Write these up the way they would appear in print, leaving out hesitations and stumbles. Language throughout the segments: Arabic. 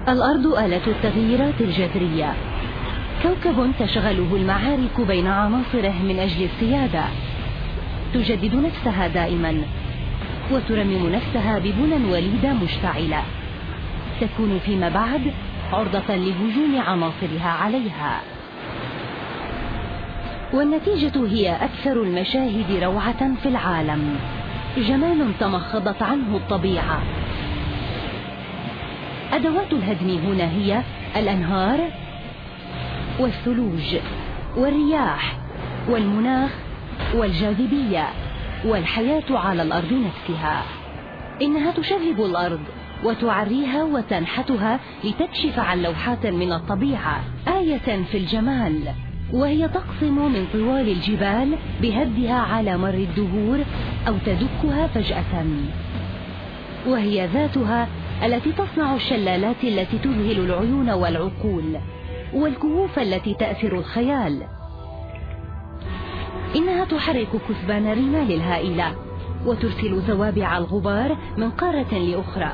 الأرض آلة التغييرات الجذرية، كوكب تشغله المعارك بين عناصره من أجل السيادة، تجدد نفسها دائما وترمم نفسها ببنى وليدة مشتعلة، تكون فيما بعد عرضة لهجوم عناصرها عليها، والنتيجة هي أكثر المشاهد روعة في العالم، جمال تمخضت عنه الطبيعة. أدوات الهدم هنا هي الأنهار والثلوج والرياح والمناخ والجاذبية والحياة على الأرض نفسها. إنها تشذب الأرض وتعريها وتنحتها لتكشف عن لوحات من الطبيعة، آية في الجمال، وهي تقسم من طوال الجبال بهدها على مر الدهور أو تدكها فجأة، وهي ذاتها التي تصنع الشلالات التي تذهل العيون والعقول والكهوف التي تأثر الخيال. إنها تحرك كثبان الرمال الهائلة وترسل زوابع الغبار من قارة لأخرى،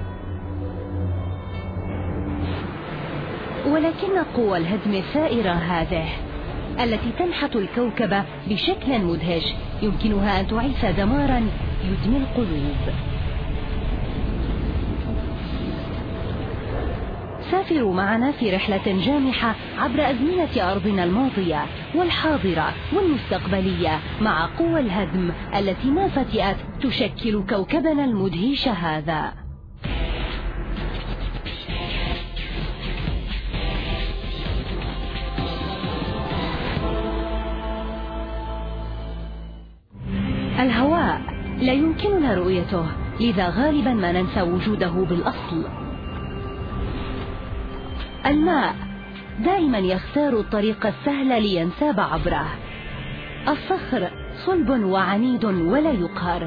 ولكن قوى الهدم الثائرة هذه التي تنحت الكوكب بشكل مدهش يمكنها أن تعيث دمارا يدمي القلوب. سافروا معنا في رحلة جامحة عبر أزمنة أرضنا الماضية والحاضرة والمستقبلية مع قوى الهدم التي ما فتئت تشكل كوكبنا المدهش هذا. الهواء لا يمكننا رؤيته، لذا غالبا ما ننسى وجوده بالأصل. الماء دائما يختار الطريق السهل لينساب عبره. الصخر صلب وعنيد ولا يقهر.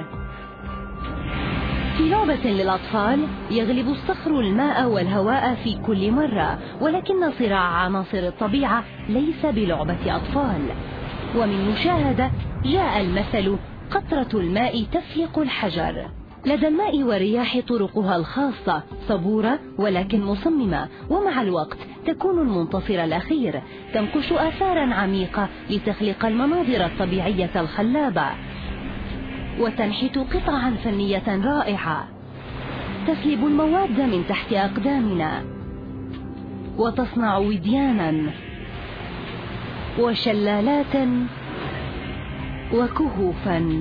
في لعبة للأطفال يغلب الصخر الماء والهواء في كل مرة، ولكن صراع عناصر الطبيعة ليس بلعبة أطفال. ومن مشاهدة جاء المثل: قطرة الماء تفلق الحجر. لدى الماء والرياح طرقها الخاصة، صبورة ولكن مصممة، ومع الوقت تكون المنتصر الأخير، تنقش آثارا عميقة لتخلق المناظر الطبيعية الخلابة، وتنحت قطعا فنية رائعة، تسلب المواد من تحت أقدامنا، وتصنع وديانا وشلالات وكهوفا.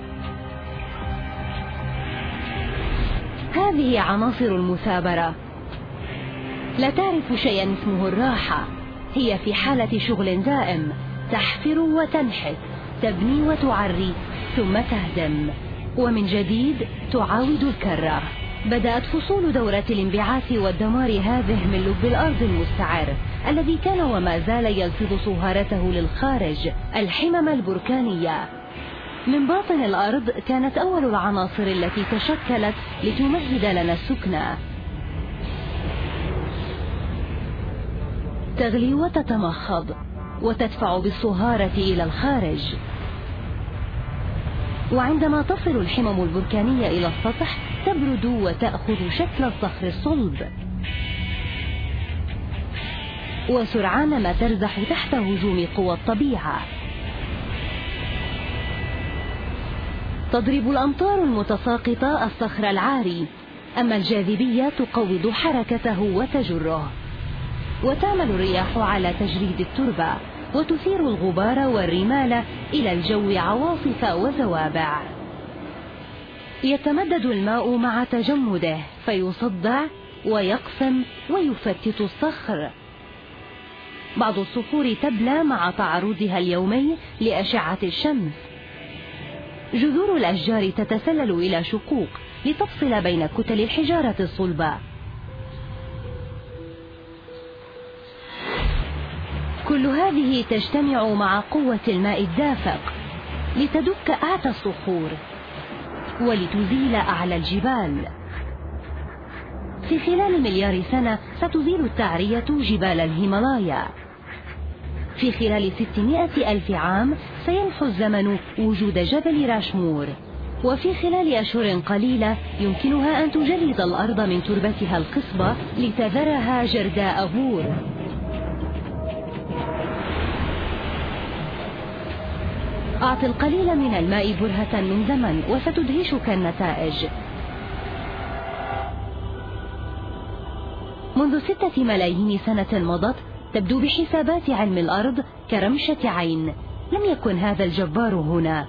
هذه عناصر المثابرة، لا تعرف شيئا اسمه الراحة، هي في حالة شغل دائم، تحفر وتنحت، تبني وتعري، ثم تهدم، ومن جديد تعاود الكرة. بدأت فصول دورة الانبعاث والدمار هذه من لب الأرض المستعر الذي كان وما زال يلفظ صهارته للخارج، الحمم البركانية. من باطن الأرض كانت أول العناصر التي تشكلت لتمهد لنا السكنى، تغلي وتتمخض وتدفع بالصهارة إلى الخارج، وعندما تصل الحمم البركانية إلى السطح تبرد وتأخذ شكل الصخر الصلب، وسرعان ما ترزح تحت هجوم قوى الطبيعة. تضرب الأمطار المتساقطة الصخر العاري، أما الجاذبية تقوض حركته وتجره، وتعمل الرياح على تجريد التربة وتثير الغبار والرمال إلى الجو عواصف وزوابع. يتمدد الماء مع تجمده فيصدع ويقسم ويفتت الصخر. بعض الصخور تبلى مع تعرضها اليومي لأشعة الشمس. جذور الأشجار تتسلل إلى شقوق لتفصل بين كتل الحجارة الصلبة. كل هذه تجتمع مع قوة الماء الدافق لتدك أعتى الصخور ولتزيل أعلى الجبال. في خلال مليار سنة ستزيل التعرية جبال الهيمالايا. في خلال 600 ألف عام سيمحو الزمن وجود جبل راشمور. وفي خلال أشهر قليلة يمكنها أن تجرد الأرض من تربتها الخصبة لتذرها جرداء بور. أعط القليل من الماء برهة من زمن وستدهشك النتائج. منذ 6 ملايين سنة مضت تبدو بحسابات علم الأرض كرمشة عين. لم يكن هذا الجبار هنا.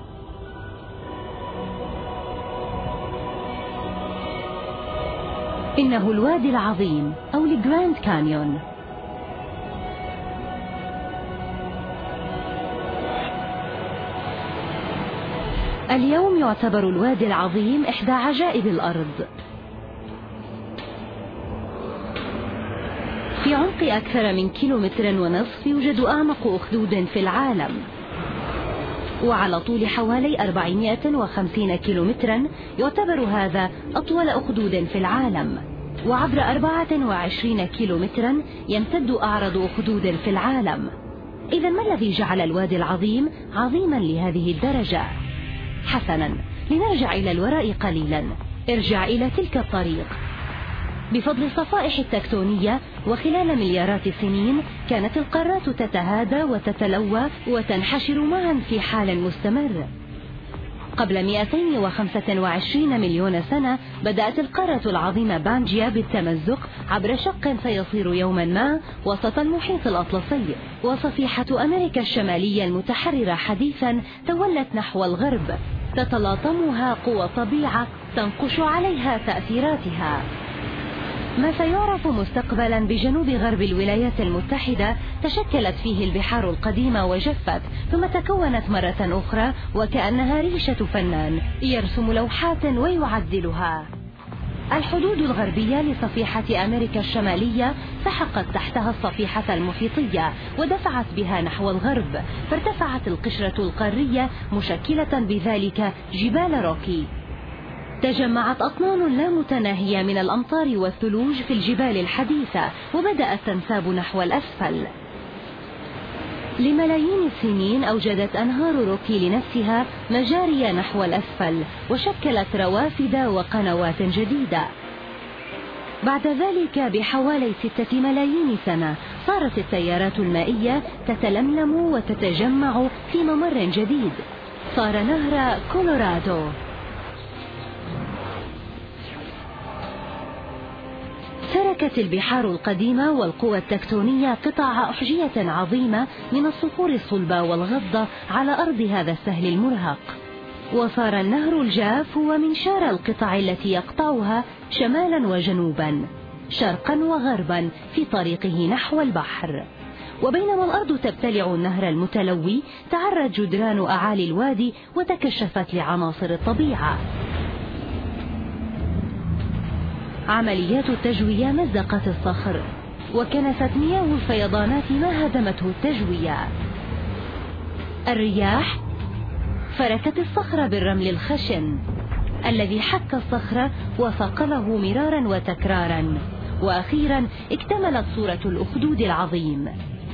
إنه الوادي العظيم أو الجراند كانيون. اليوم يعتبر الوادي العظيم إحدى عجائب الأرض. في عمق أكثر من 1.5 كيلومتر يوجد أعمق أخدود في العالم، وعلى طول حوالي 450 كيلومترا يعتبر هذا أطول أخدود في العالم، وعبر 24 كيلومترا يمتد أعرض أخدود في العالم. إذا ما الذي جعل الوادي العظيم عظيما لهذه الدرجة؟ حسنا، لنرجع إلى الوراء قليلا. ارجع إلى تلك الطريق. بفضل الصفائح التكتونية وخلال مليارات السنين كانت القارات تتهادى وتتلوى وتنحشر معا في حال مستمر. قبل 225 مليون سنة بدأت القارة العظيمة بانجيا بالتمزق عبر شق سيصير يوما ما وسط المحيط الأطلسي، وصفيحة أمريكا الشمالية المتحررة حديثا تولت نحو الغرب، تتلاطمها قوى الطبيعة تنقش عليها تأثيراتها. ما سيعرف مستقبلا بجنوب غرب الولايات المتحدة تشكلت فيه البحار القديمة وجفت، ثم تكونت مرة أخرى وكأنها ريشة فنان يرسم لوحات ويعدلها. الحدود الغربية لصفيحة أمريكا الشمالية سحقت تحتها الصفيحة المحيطية ودفعت بها نحو الغرب، فارتفعت القشرة القارية مشكلة بذلك جبال روكي. تجمعت أطنان لا متناهية من الأمطار والثلوج في الجبال الحديثة وبدأت تنساب نحو الأسفل. لملايين السنين أوجدت أنهار روكي لنفسها مجاري نحو الأسفل وشكلت روافد وقنوات جديدة. بعد ذلك بحوالي 6 ملايين سنة صارت التيارات المائية تتلملم وتتجمع في ممر جديد، صار نهر كولورادو. تركت البحار القديمة والقوى التكتونية قطع أحجية عظيمة من الصخور الصلبة والغضة على أرض هذا السهل المرهق، وصار النهر الجاف هو منشار القطع التي يقطعها شمالا وجنوبا، شرقا وغربا في طريقه نحو البحر. وبينما الأرض تبتلع النهر المتلوي تعرت جدران أعالي الوادي وتكشفت لعناصر الطبيعة. عمليات التجوية مزقت الصخر، وكنست مياه الفيضانات ما هدمته التجوية. الرياح فركت الصخر بالرمل الخشن الذي حك الصخر وثقله مرارا وتكرارا، وأخيرا اكتملت صورة الأخدود العظيم.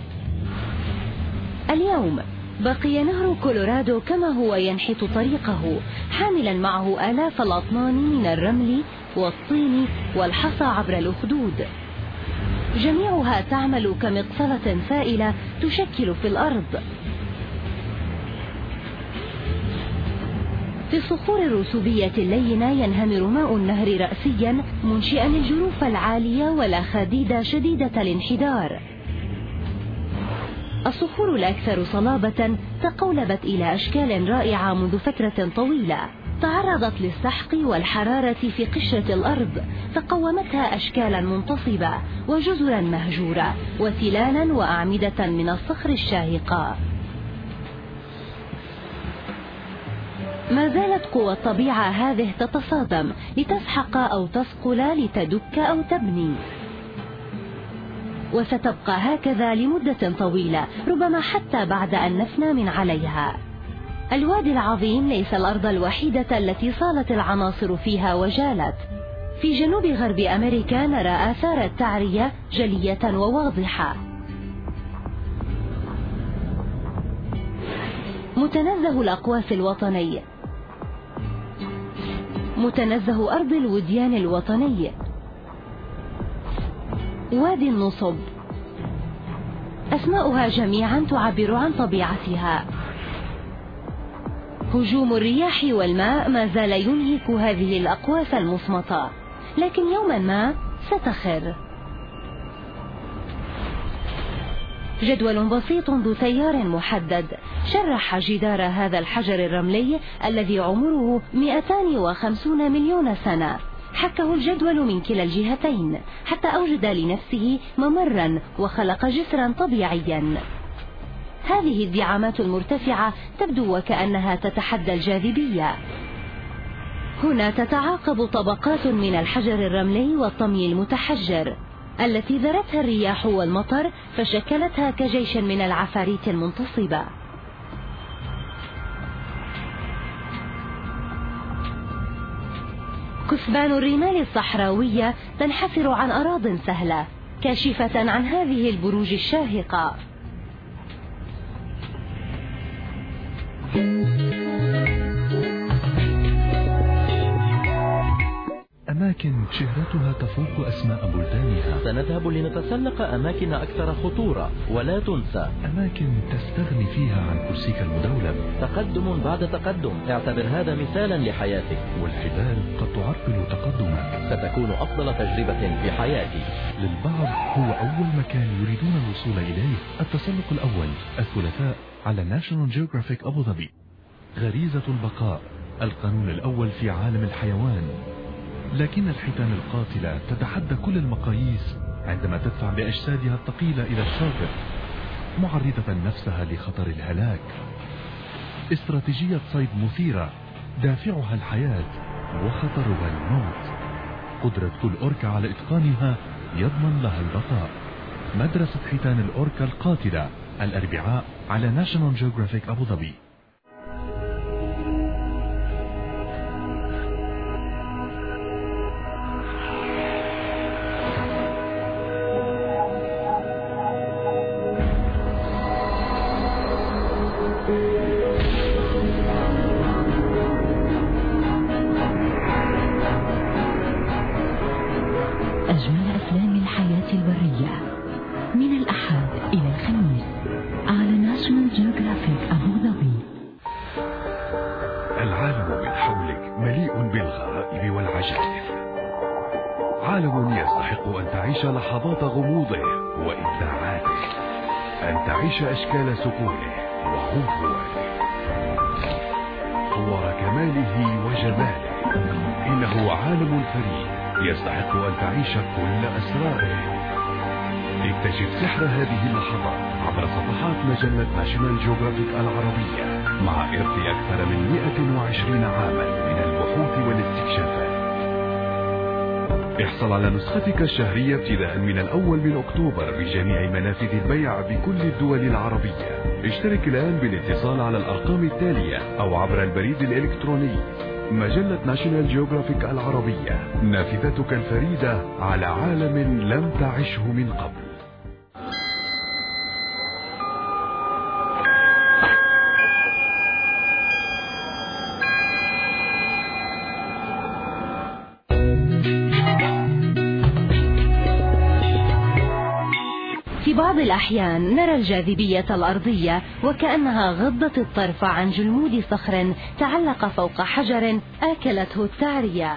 اليوم بقي نهر كولورادو كما هو ينحت طريقه حاملا معه آلاف الأطنان من الرمل والطين والحصى عبر الأخدود، جميعها تعمل كمقصلة سائلة تشكل في الأرض. في الصخور الرسوبية اللينة ينهمر ماء النهر رأسيا منشئا الجروف العالية والأخاديد شديدة الانحدار. الصخور الأكثر صلابة تقولبت إلى أشكال رائعة منذ فترة طويلة، تعرضت للسحق والحرارة في قشرة الأرض فقومتها أشكالا منتصبة وجزرا مهجورة وتلالا وأعمدة من الصخر الشاهقة. ما زالت قوى الطبيعة هذه تتصادم لتسحق أو تثقل لتدك أو تبني، وستبقى هكذا لمدة طويلة ربما حتى بعد أن نفنى من عليها. الوادي العظيم ليس الأرض الوحيدة التي صالت العناصر فيها وجالت. في جنوب غرب أمريكا نرى آثار التعرية جلية وواضحة. متنزه الأقواس الوطني متنزه أرض الوديان الوطني، وادي النصب، أسماؤها جميعا تعبر عن طبيعتها. هجوم الرياح والماء ما زال ينهك هذه الأقواس المصمتة، لكن يوما ما ستخر. جدول بسيط ذو تيار محدد شرح جدار هذا الحجر الرملي الذي عمره 250 مليون سنة. حكه الجدول من كلا الجهتين حتى أوجد لنفسه ممرا وخلق جسرا طبيعيا. هذه الدعامات المرتفعة تبدو وكأنها تتحدى الجاذبية. هنا تتعاقب طبقات من الحجر الرملي والطمي المتحجر التي ذرتها الرياح والمطر فشكلتها كجيش من العفاريت المنتصبة. كثبان الرمال الصحراوية تنحسر عن أراضٍ سهلة كاشفة عن هذه البروج الشاهقة. أماكن شهرتها تفوق أسماء بلدانها. سنذهب لنتسلق أماكن أكثر خطورة، ولا تنسى أماكن تستغني فيها عن كرسيك المدولب. تقدم بعد تقدم، اعتبر هذا مثالا لحياتك. والحبال قد تعرقل تقدمك. ستكون أفضل تجربة في حياتي. للبعض هو أول مكان يريدون الوصول إليه. التسلق الأول الثلاثاء على ناشونال جيوغرافيك أبو ظبي. غريزة البقاء، القانون الأول في عالم الحيوان. لكن الحيتان القاتلة تتحدى كل المقاييس عندما تدفع بأجسادها الثقيلة إلى الشاطئ، معرضة نفسها لخطر الهلاك. استراتيجية صيد مثيرة، دافعها الحياة وخطرها الموت. قدرة كل أوركا على إتقانها يضمن لها البقاء. مدرسة حيتان الأوركا القاتلة، الأربعاء على ناشونال جيوغرافيك أبو ظبي. أجمل أفلام الحياة البرية من الأحد إلى الخميس على ناشونال جيوغرافيك أبو ظبي. العالم من حولك مليء بالغرائب والعجائب. عالم يستحق أن تعيش لحظات غموضه وإبداعاته، أن تعيش أشكال سكونه وعنفواته، صور كماله وجماله. إنه عالم فريد يستحق أن تعيش كل أسراره. اكتشف سحر هذه اللحظات عبر صفحات مجلة ناشونال جيوغرافيك العربية مع إرث أكثر من 120 عاما من البحوث والاستكشافات. احصل على نسختك الشهرية ابتداء من 1 أكتوبر بجميع منافذ البيع بكل الدول العربية. اشترك الآن بالاتصال على الأرقام التالية أو عبر البريد الإلكتروني. مجلة ناشونال جيوغرافيك العربية، نافذتك الفريدة على عالم لم تعشه من قبل. في بعض الأحيان نرى الجاذبية الأرضية وكأنها غضت الطرف عن جلمود صخر تعلق فوق حجر آكلته التعرية.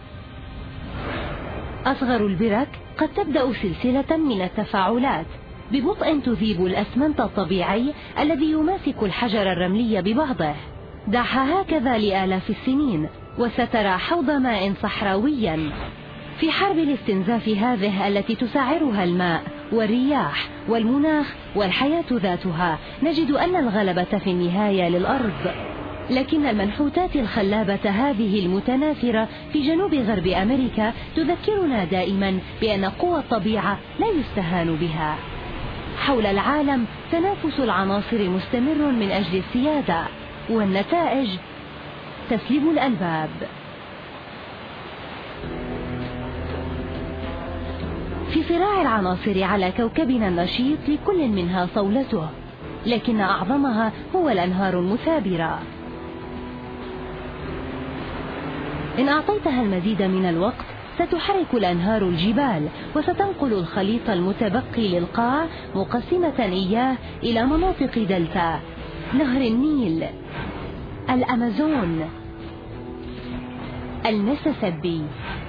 أصغر البرك قد تبدأ سلسلة من التفاعلات ببطء تذيب الأسمنت الطبيعي الذي يماسك الحجر الرملي ببعضه. دعها هكذا لآلاف السنين وسترى حوض ماء صحراويا. في حرب الاستنزاف هذه التي تسعرها الماء والرياح والمناخ والحياة ذاتها، نجد أن الغلبة في النهاية للأرض. لكن المنحوتات الخلابة هذه المتناثرة في جنوب غرب أمريكا تذكرنا دائما بأن قوى الطبيعة لا يستهان بها. حول العالم تنافس العناصر مستمر من أجل السيادة، والنتائج تسلب الألباب. في صراع العناصر على كوكبنا النشيط لكل منها صولته، لكن أعظمها هو الأنهار المثابرة. إن أعطيتها المزيد من الوقت ستحرك الأنهار الجبال، وستنقل الخليط المتبقي للقاع مقسمة إياه إلى مناطق دلتا: نهر النيل، الأمازون، الميسيسيبي.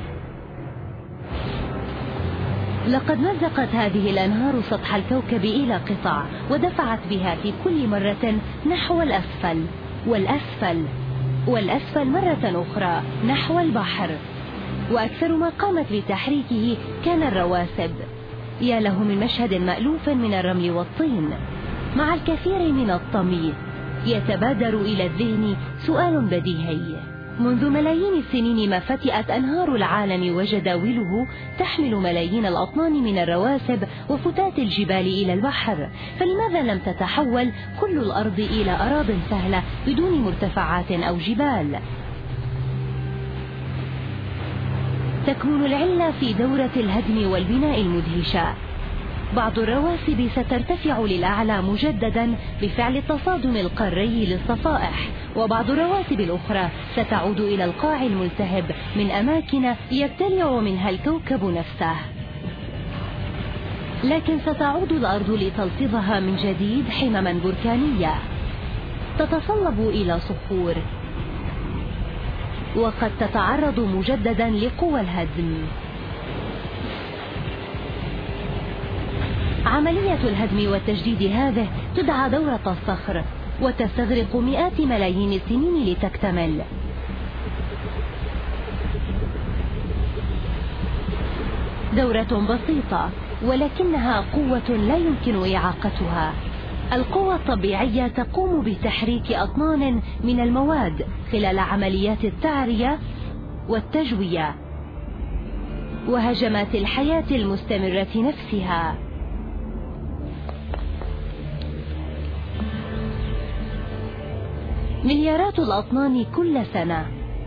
لقد مزقت هذه الأنهار سطح الكوكب إلى قطع، ودفعت بها في كل مرة نحو الأسفل، والأسفل، والأسفل مرة أخرى نحو البحر. وأكثر ما قامت بتحريكه كان الرواسب. يا له من مشهد مألوف من الرمل والطين مع الكثير من الطمي. يتبادر إلى الذهن سؤال بديهي: منذ ملايين السنين ما فتئت أنهار العالم وجداوله تحمل ملايين الأطنان من الرواسب وفتات الجبال إلى البحر، فلماذا لم تتحول كل الأرض إلى أراضٍ سهلة بدون مرتفعات أو جبال؟ تكمن العلة في دورة الهدم والبناء المدهشة. بعض الرواسب سترتفع للأعلى مجددا بفعل تصادم القاري للصفائح، وبعض الرواسب الأخرى ستعود إلى القاع الملتهب من أماكن يبتلع منها الكوكب نفسه. لكن ستعود الأرض لتلفظها من جديد حمما بركانية تتصلب إلى صخور، وقد تتعرض مجددا لقوى الهدم. عملية الهدم والتجديد هذه تدعى دورة الصخر، وتستغرق مئات ملايين السنين لتكتمل. دورة بسيطة ولكنها قوة لا يمكن إعاقتها. القوة الطبيعية تقوم بتحريك أطنان من المواد خلال عمليات التعرية والتجوية وهجمات الحياة المستمرة نفسها. مليارات الأطنان كل سنة.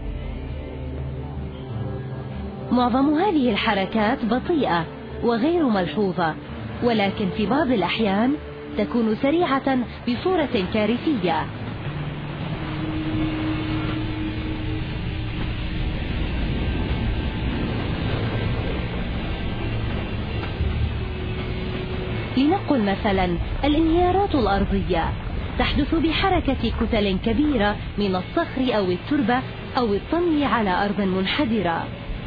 معظم هذه الحركات بطيئة وغير ملحوظة، ولكن في بعض الأحيان تكون سريعة بصورة كارثية. لنقل مثلا الانهيارات الأرضية تحدث بحركة كتل كبيرة من الصخر أو التربة أو الطمي على أرض منحدرة.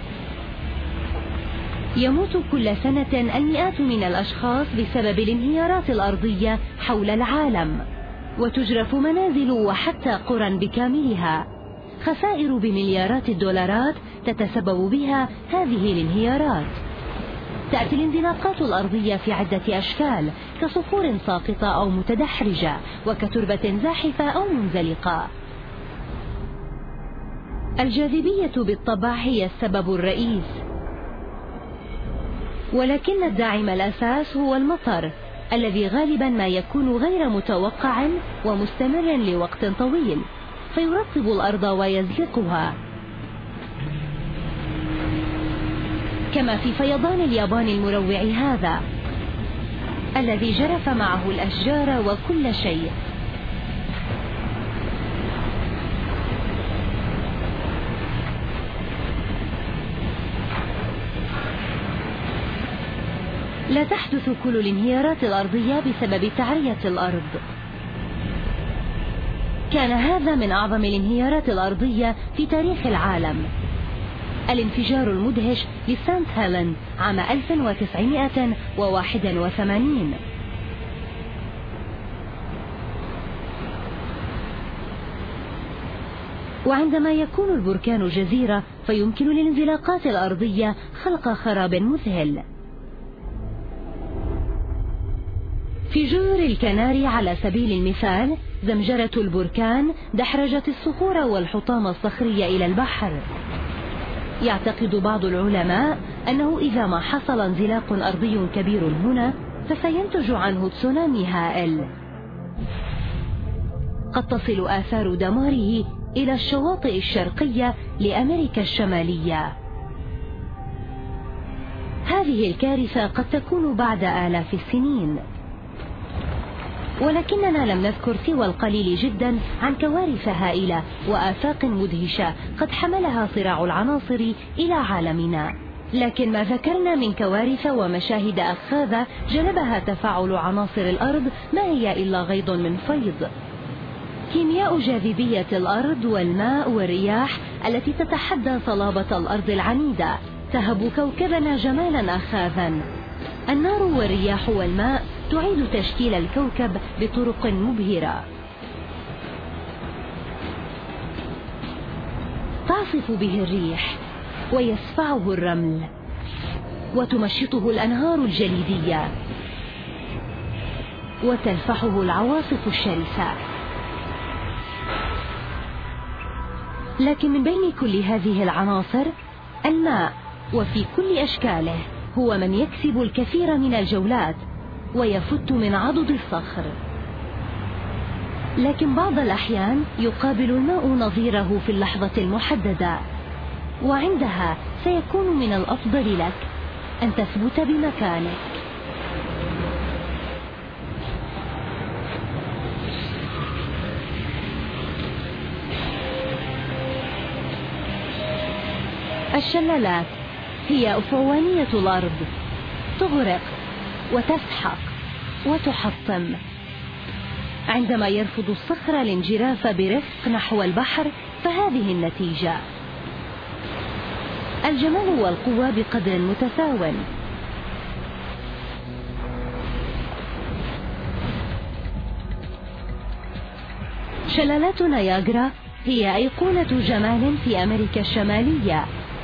يموت كل سنة المئات من الأشخاص بسبب الانهيارات الأرضية حول العالم، وتجرف منازل وحتى قرى بكاملها. خسائر بمليارات الدولارات تتسبب بها هذه الانهيارات. تأتي الانزلاقات الأرضية في عدة أشكال، كصخور ساقطة أو متدحرجة، وكتربة زاحفة أو منزلقة. الجاذبية بالطبع هي السبب الرئيس، ولكن الداعم الأساس هو المطر الذي غالبا ما يكون غير متوقع ومستمر لوقت طويل، فيرطب الأرض ويزلقها، كما في فيضان اليابان المروع هذا الذي جرف معه الأشجار وكل شيء. لا تحدث كل الانهيارات الأرضية بسبب تعرية الأرض. كان هذا من أعظم الانهيارات الأرضية في تاريخ العالم، الانفجار المدهش لسانت هيلين عام 1981. وعندما يكون البركان جزيرة فيمكن للانزلاقات الأرضية خلق خراب مذهل. في جزر الكناري على سبيل المثال، زمجرة البركان دحرجت الصخور والحطام الصخري إلى البحر. يعتقد بعض العلماء أنه إذا ما حصل انزلاق أرضي كبير هنا فسينتج عنه تسونامي هائل، قد تصل آثار دماره إلى الشواطئ الشرقية لأمريكا الشمالية. هذه الكارثة قد تكون بعد آلاف السنين. ولكننا لم نذكر سوى القليل جدا عن كوارث هائلة وآفاق مدهشة قد حملها صراع العناصر إلى عالمنا. لكن ما ذكرنا من كوارث ومشاهد أخاذة جلبها تفاعل عناصر الأرض ما هي إلا غيض من فيض. كيمياء جاذبية الأرض والماء والرياح التي تتحدى صلابة الأرض العنيدة تهب كوكبنا جمالا أخاذا. النار والرياح والماء تعيد تشكيل الكوكب بطرق مبهرة. تعصف به الريح ويسفعه الرمل وتمشطه الأنهار الجليدية وتلفحه العواصف الشرسة. لكن من بين كل هذه العناصر الماء وفي كل أشكاله هو من يكسب الكثير من الجولات ويفت من عضد الصخر. لكن بعض الأحيان يقابل الماء نظيره في اللحظة المحددة، وعندها سيكون من الأفضل لك أن تثبت بمكانك. الشلالات هي أفعوانية الأرض، تغرق وتسحق وتحطم. عندما يرفض الصخر الانجراف برفق نحو البحر فهذه النتيجة. الجمال والقوة بقدر متساو. شلالات نياجرا هي أيقونة جمال في أمريكا الشمالية.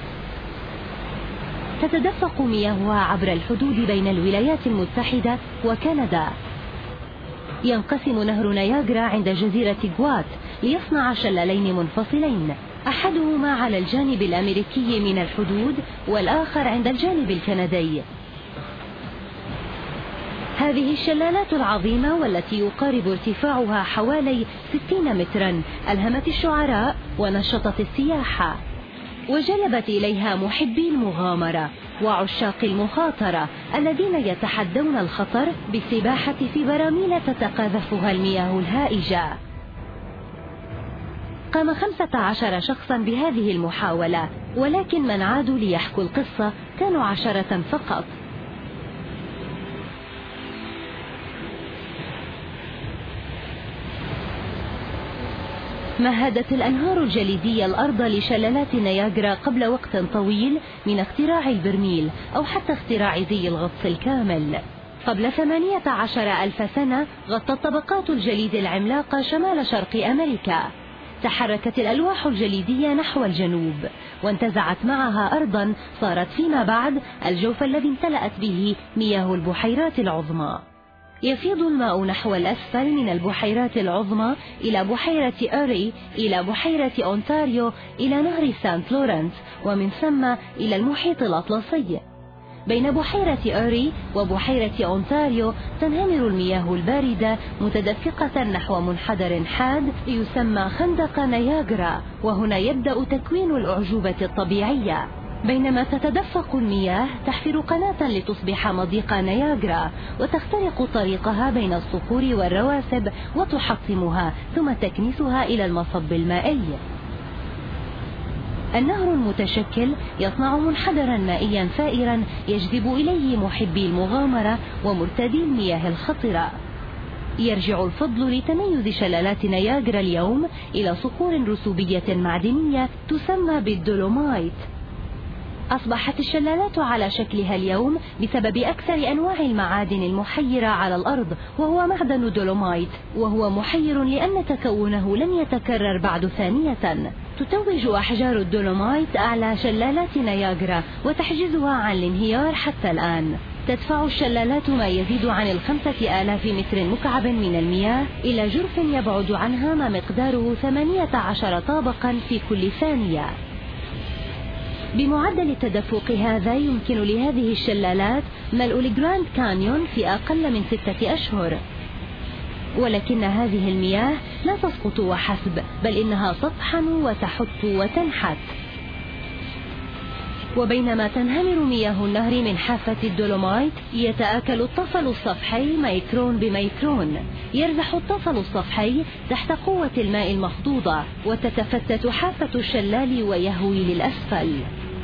تتدفق مياهها عبر الحدود بين الولايات المتحدة وكندا. ينقسم نهر نياجرا عند جزيرة غوات ليصنع شلالين منفصلين، أحدهما على الجانب الأمريكي من الحدود والآخر عند الجانب الكندي. هذه الشلالات العظيمة والتي يقارب ارتفاعها حوالي 60 مترا ألهمت الشعراء ونشطت السياحة، وجلبت إليها محبي المغامرة وعشاق المخاطرة الذين يتحدون الخطر بالسباحة في براميل تتقاذفها المياه الهائجة. قام 15 شخصا بهذه المحاولة، ولكن من عادوا ليحكوا القصة كانوا 10 فقط. مهدت الأنهار الجليدية الأرض لشلالات نياجرا قبل وقت طويل من اختراع البرميل أو حتى اختراع زي الغطس الكامل. قبل 18,000 سنة غطت طبقات الجليد العملاقة شمال شرق أمريكا. تحركت الألواح الجليدية نحو الجنوب وانتزعت معها أرضا صارت فيما بعد الجوف الذي امتلأت به مياه البحيرات العظمى. يفيض الماء نحو الأسفل من البحيرات العظمى إلى بحيرة أوري، إلى بحيرة أونتاريو، إلى نهر سانت لورنس، ومن ثم إلى المحيط الأطلسي. بين بحيرة أوري وبحيرة أونتاريو تنهمر المياه الباردة متدفقة نحو منحدر حاد يسمى خندق نياجرا، وهنا يبدأ تكوين الأعجوبة الطبيعية. بينما تتدفق المياه تحفر قناة لتصبح مضيق نياجرا وتخترق طريقها بين الصخور والرواسب وتحطمها ثم تكنسها إلى المصب المائي. النهر المتشكل يصنع منحدرا مائيا ثائرا يجذب إليه محبي المغامرة ومرتدي المياه الخطرة. يرجع الفضل لتميز شلالات نياجرا اليوم إلى صخور رسوبية معدنية تسمى بالدولومايت. أصبحت الشلالات على شكلها اليوم بسبب أكثر أنواع المعادن المحيرة على الأرض، وهو معدن الدولومايت، وهو محير لأن تكونه لن يتكرر بعد ثانية. تتوج أحجار الدولومايت أعلى شلالات نياجرا وتحجزها عن الانهيار حتى الآن. تدفع الشلالات ما يزيد عن 5,000 متر مكعب من المياه إلى جرف يبعد عنها ما مقداره 18 طابقا في كل ثانية. بمعدل التدفق هذا يمكن لهذه الشلالات ملء الجراند كانيون في أقل من 6 أشهر. ولكن هذه المياه لا تسقط وحسب، بل إنها تطحن وتحت وتنحت. وبينما تنهمر مياه النهر من حافة الدولومايت، يتآكل الطفل السطحي ميكرون بميكرون. يرزح الطفل السطحي تحت قوة الماء المخضوضة، وتتفتت حافة الشلال ويهوي للأسفل.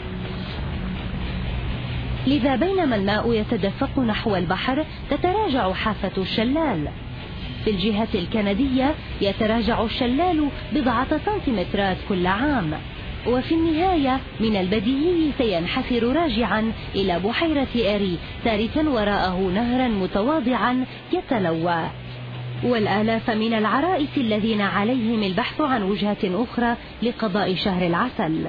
لذا بينما الماء يتدفق نحو البحر، تتراجع حافة الشلال. في الجهة الكندية يتراجع الشلال بضعة سنتيمترات كل عام، وفي النهاية من البديهي سينحسر راجعا إلى بحيرة إيري، تاركا وراءه نهرا متواضعا يتلوى. والآلاف من العرائس الذين عليهم البحث عن وجهة أخرى لقضاء شهر العسل.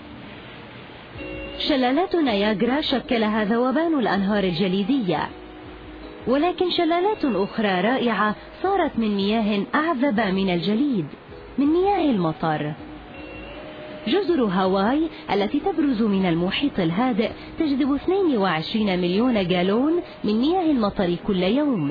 شلالات نياجرا شكلها ذوبان الأنهار الجليدية، ولكن شلالات أخرى رائعة صارت من مياه أعذب من الجليد، من مياه المطر. جزر هاواي التي تبرز من المحيط الهادئ تجذب 22 مليون جالون من مياه المطر كل يوم.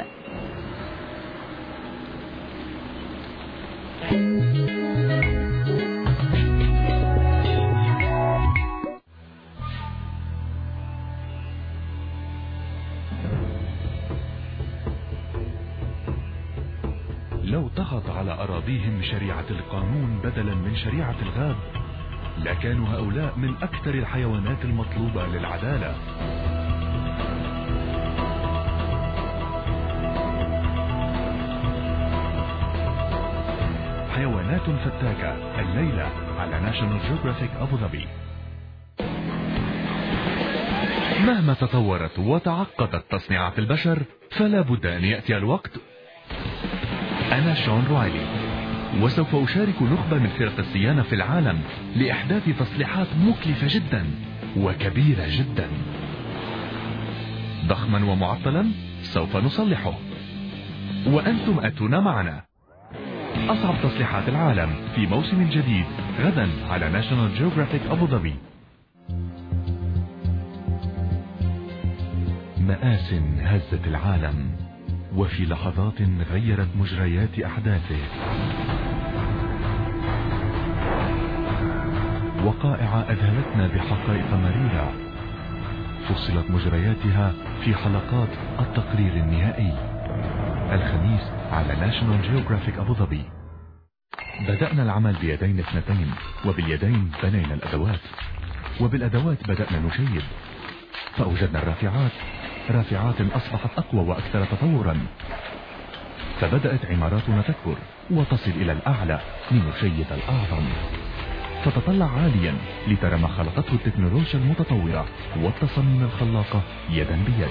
لو طغت على أراضيهم شريعة القانون بدلا من شريعة الغاب، لكانوا هؤلاء من أكثر الحيوانات المطلوبة للعدالة. حيوانات فتاكة الليلة على ناشونال جيوغرافيك أبو ظبي. مهما تطورت وتعقدت تصنيعات البشر، فلا بد أن يأتي الوقت. أنا شون رايلي، وسوف أشارك نخبة من فرق الصيانة في العالم لإحداث تصليحات مكلفة جدا وكبيرة جدا. ضخما ومعطلا سوف نصلحه، وأنتم أتون معنا. أصعب تصليحات العالم في موسم جديد غدا على ناشونال جيوغرافيك أبو ظبي. مآس هزت العالم، وفي لحظات غيرت مجريات أحداثه. وقائع أذهلتنا بحقائق مريرة فصلت مجرياتها في حلقات التقرير النهائي الخميس على ناشونال جيوغرافيك أبو ظبي. بدأنا العمل بيدين اثنتين، وباليدين بنينا الأدوات، وبالأدوات بدأنا نشيد، فأوجدنا رافعات أصبحت أقوى وأكثر تطورا. فبدأت عماراتنا تكبر وتصل إلى الأعلى لنشيد الأعظم. فتطلع عاليا لترى ما خلقته التكنولوجيا المتطورة والتصاميم الخلاقة يدا بيد.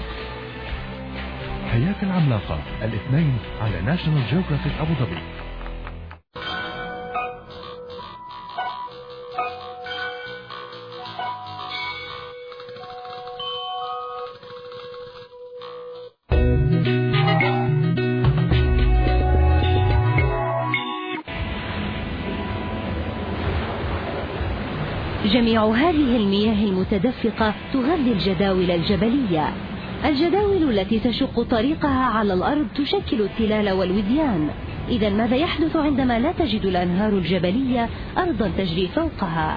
هياكل عملاقة الاثنين على ناشونال جيوغرافيك أبو ظبي. جميع هذه المياه المتدفقة تغذي الجداول الجبلية، الجداول التي تشق طريقها على الأرض تشكل التلال والوديان. إذا ماذا يحدث عندما لا تجد الأنهار الجبلية أرضا تجري فوقها؟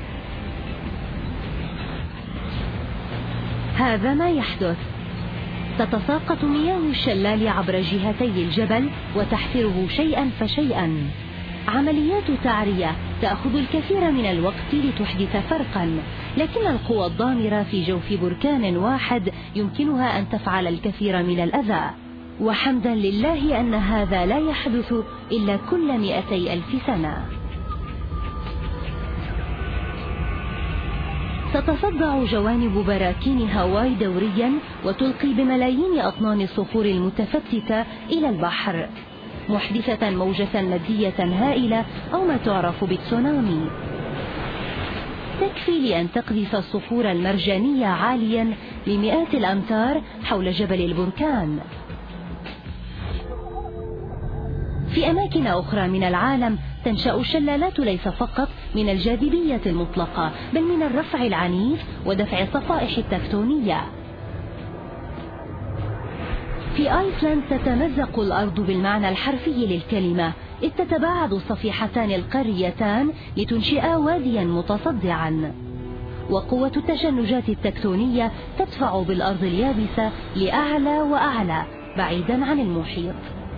هذا ما يحدث. تتساقط مياه الشلال عبر جهتي الجبل وتحفره شيئا فشيئا. عمليات تعرية تأخذ الكثير من الوقت لتحدث فرقا، لكن القوى الضامرة في جوف بركان واحد يمكنها أن تفعل الكثير من الأذى. وحمدا لله أن هذا لا يحدث إلا كل 200,000 سنة. تتصدع جوانب براكين هاواي دوريا وتلقي بملايين أطنان الصخور المتفتتة إلى البحر، محدثة موجة مادية هائلة أو ما تعرف بالتسونامي. تكفي لأن تقذف الصخور المرجانية عاليا لمئات الأمتار حول جبل البركان. في أماكن أخرى من العالم تنشأ الشلالات ليس فقط من الجاذبية المطلقة، بل من الرفع العنيف ودفع الصفائح التكتونية. في آيسلند تتمزق الأرض بالمعنى الحرفي للكلمة، إذ تتباعد الصفيحتان القاريتان لتنشئا واديا متصدعا. وقوة التشنجات التكتونية تدفع بالأرض اليابسة لأعلى وأعلى بعيدا عن المحيط.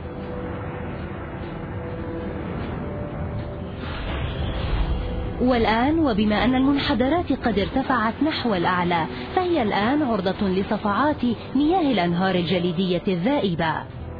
والآن وبما أن المنحدرات قد ارتفعت نحو الأعلى، فهي الآن عرضة لصفعات مياه الأنهار الجليدية الذائبة.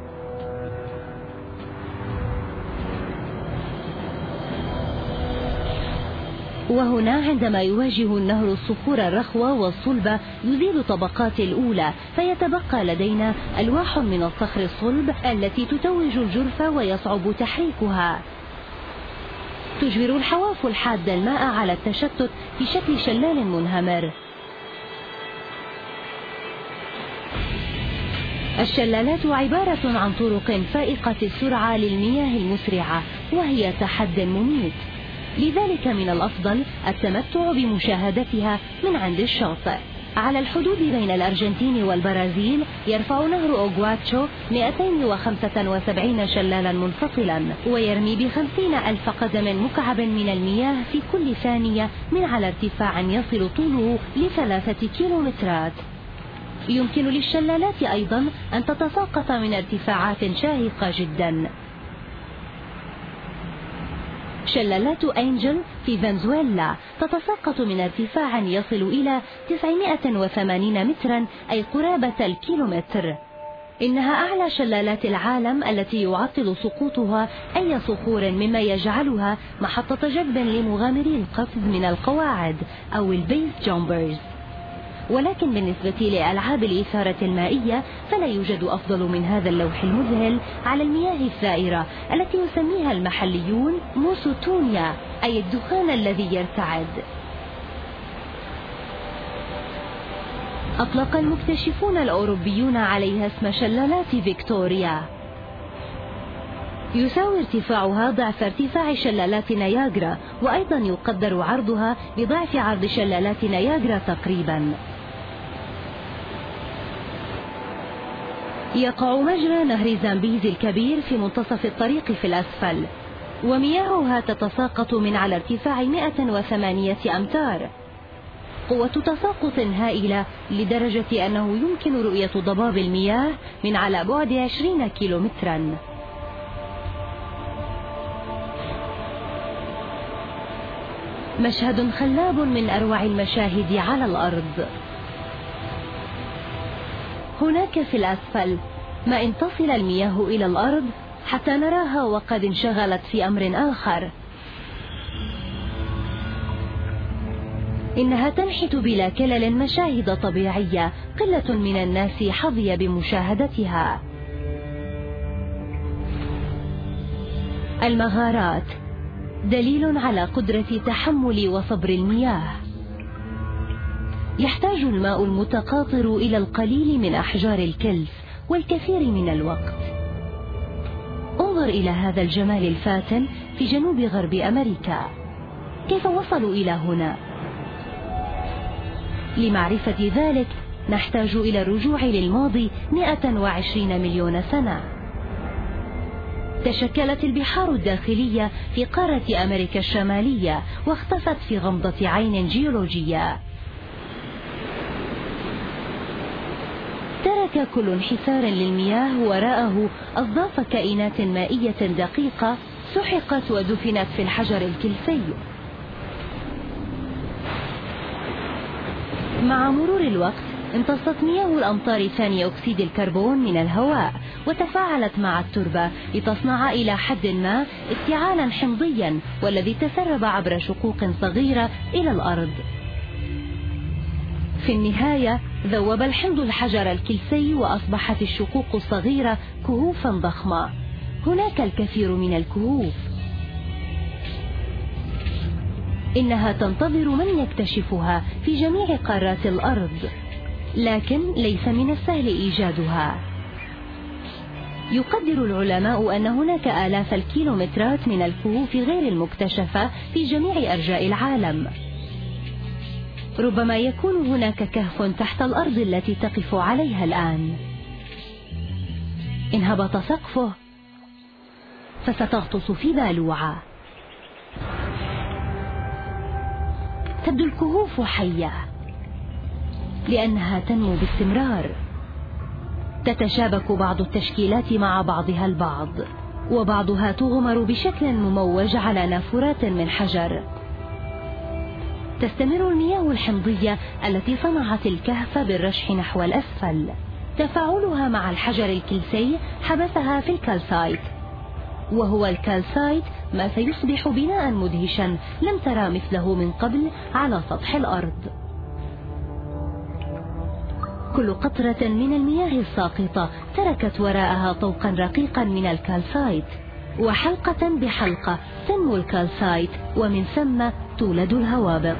وهنا عندما يواجه النهر الصخور الرخوة والصلبة يزيل طبقات الأولى، فيتبقى لدينا ألواح من الصخر الصلب التي تتوج الجرف ويصعب تحريكها. تجبر الحواف الحادة الماء على التشتت في شكل شلال منهمر. الشلالات عبارة عن طرق فائقة السرعة للمياه المسرعة، وهي تحد مميت، لذلك من الأفضل التمتع بمشاهدتها من عند الشاطئ. على الحدود بين الأرجنتين والبرازيل يرفع نهر أوغواتشو 275 شلالا منفصلا، ويرمي ب50,000 قدم مكعب من المياه في كل ثانية من على ارتفاع يصل طوله ل3 كيلومترات. يمكن للشلالات أيضا أن تتساقط من ارتفاعات شاهقة جدا. شلالات أنجل في فنزويلا تتساقط من ارتفاع يصل إلى 980 مترا، أي قرابة الكيلومتر. إنها أعلى شلالات العالم التي يعطل سقوطها أي صخور، مما يجعلها محطة جذب لمغامري القفز من القواعد أو البيس جامبرز. ولكن بالنسبة لألعاب الإثارة المائية فلا يوجد أفضل من هذا اللوح المذهل على المياه الثائرة التي يسميها المحليون موسوتونيا، أي الدخان الذي يرتعد. أطلق المكتشفون الأوروبيون عليها اسم شلالات فيكتوريا. يساوي ارتفاعها ضعف ارتفاع شلالات نياجرا، وأيضا يقدر عرضها بضعف عرض شلالات نياجرا تقريبا. يقع مجرى نهر زامبيزي الكبير في منتصف الطريق في الأسفل، ومياهها تتساقط من على ارتفاع 108 أمتار. قوة تساقط هائلة لدرجة أنه يمكن رؤية ضباب المياه من على بعد 20 كيلومترا. مشهد خلاب من أروع المشاهد على الأرض. هناك في الأسفل ما إن تصل المياه إلى الأرض حتى نراها وقد انشغلت في أمر آخر. إنها تنحت بلا كلل مشاهد طبيعية قلة من الناس حظي بمشاهدتها. المغارات دليل على قدرة تحمل وصبر المياه. يحتاج الماء المتقاطر إلى القليل من أحجار الكلس والكثير من الوقت. انظر إلى هذا الجمال الفاتن في جنوب غرب أمريكا. كيف وصلوا إلى هنا؟ لمعرفة ذلك نحتاج إلى الرجوع للماضي 120 مليون سنة. تشكلت البحار الداخلية في قارة أمريكا الشمالية واختفت في غمضة عين جيولوجية. ترك كل انحسار للمياه وراءه أصداف كائنات مائية دقيقة سحقت ودفنت في الحجر الكلسي. مع مرور الوقت امتصت مياه الأمطار ثاني أكسيد الكربون من الهواء وتفاعلت مع التربة لتصنع إلى حد ما افتعالا حمضيا، والذي تسرب عبر شقوق صغيرة إلى الأرض. في النهاية ذوب الحمض الحجر الكلسي وأصبحت الشقوق الصغيرة كهوفا ضخمة. هناك الكثير من الكهوف. إنها تنتظر من يكتشفها في جميع قارات الأرض، لكن ليس من السهل إيجادها. يقدر العلماء أن هناك آلاف الكيلومترات من الكهوف غير المكتشفة في جميع أرجاء العالم. ربما يكون هناك كهف تحت الأرض التي تقف عليها الآن. إن هبط سقفه فستغطس في بالوعة. تبدو الكهوف حية لأنها تنمو باستمرار. تتشابك بعض التشكيلات مع بعضها البعض، وبعضها تغمر بشكل مموج على نافورات من حجر. تستمر المياه الحمضية التي صنعت الكهف بالرشح نحو الأسفل. تفاعلها مع الحجر الكلسي حبسها في الكالسايت، وهو الكالسايت ما سيصبح بناء مدهشا لم ترى مثله من قبل على سطح الأرض. كل قطرة من المياه الساقطة تركت وراءها طوقا رقيقا من الكالسايت، وحلقة بحلقة تنمو الكالسايت، ومن ثم تولد الهوابط.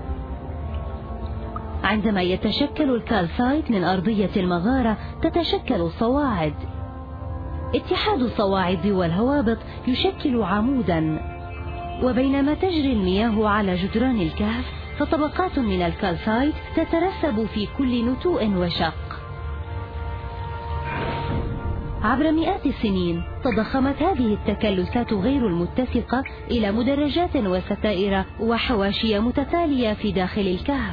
عندما يتشكل الكالسايت من أرضية المغارة تتشكل صواعد. اتحاد الصواعد والهوابط يشكل عمودا، وبينما تجري المياه على جدران الكهف فطبقات من الكالسايت تترسب في كل نتوء وشق. عبر مئات السنين تضخمت هذه التكلسات غير المتسقة إلى مدرجات وستائر وحواشي متتالية في داخل الكهف.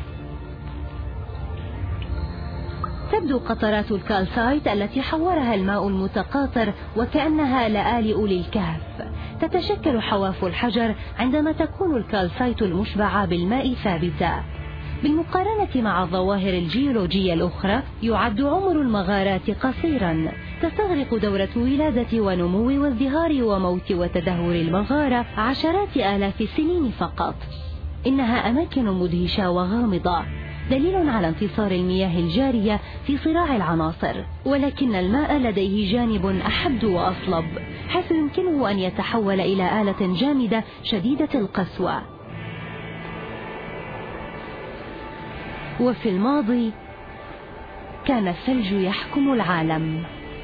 تبدو قطرات الكالسايت التي حورها الماء المتقاطر وكأنها لآلئ للكهف. تتشكل حواف الحجر عندما تكون الكالسايت المشبعة بالماء ثابتة. بالمقارنة مع الظواهر الجيولوجية الأخرى يعد عمر المغارات قصيرا. تستغرق دورة ولادة ونمو وازدهار وموت وتدهور المغارة عشرات آلاف السنين فقط. إنها أماكن مدهشة وغامضة، دليل على انتصار المياه الجارية في صراع العناصر. ولكن الماء لديه جانب أحد وأصلب، حيث يمكنه أن يتحول إلى آلة جامدة شديدة القسوة. وفي الماضي كان الثلج يحكم العالم.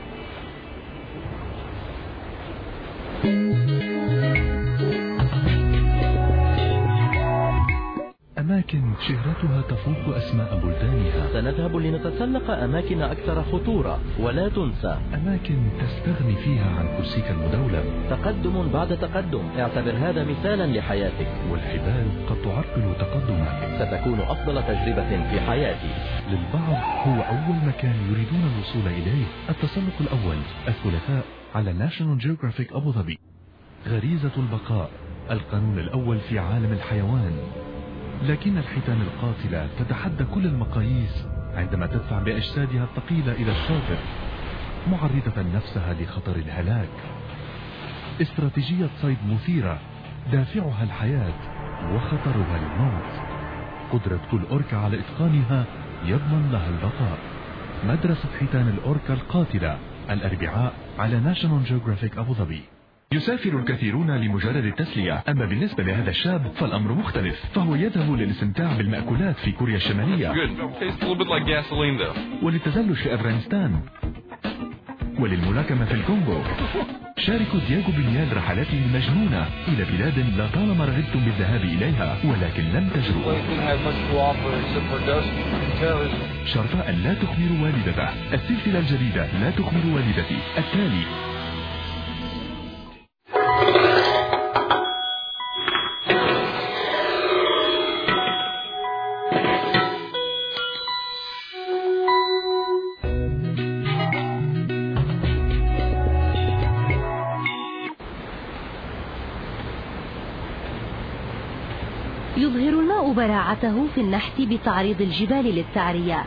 أماكن شهرتها تفوق أسماء بلدانها. سنذهب لنتسلق أماكن أكثر خطورة، ولا تنسى أماكن تستغني فيها عن كرسيك المدولب. تقدم بعد تقدم، اعتبر هذا مثالا لحياتك. والحبال قد تعرقل تقدمك. ستكون أفضل تجربة في حياتي. للبعض هو أول مكان يريدون الوصول إليه. التسلق الأول الثلاثاء على ناشونال جيوغرافيك أبو ظبي. غريزة البقاء، القانون الأول في عالم الحيوان. لكن الحيتان القاتلة تتحدى كل المقاييس عندما تدفع بأجسادها الثقيلة إلى الشاطئ، معرضة نفسها لخطر الهلاك. استراتيجية صيد مثيرة، دافعها الحياة وخطرها الموت. قدرة كل أوركا على إتقانها يضمن لها البقاء. مدرسة حيتان الأوركا القاتلة، الأربعاء على ناشونال جيوغرافيك أبو ظبي. يسافر الكثيرون لمجرد التسلية، أما بالنسبة لهذا الشاب فالأمر مختلف، فهو يذهب للاستمتاع بالمأكولات في كوريا الشمالية، وللتزلج في أفغانستان، وللملاكمة في الكونغو. شاركوا دياغو بنيال رحلاته المجنونة إلى بلاد لا طالما رغبتم بالذهاب إليها ولكن لم تجرؤوا. شرفاء لا تخبر والدته، السلسلة الجديدة لا تخبر والدتي التالي. يظهر الماء براعته في النحت بتعريض الجبال للتعرية،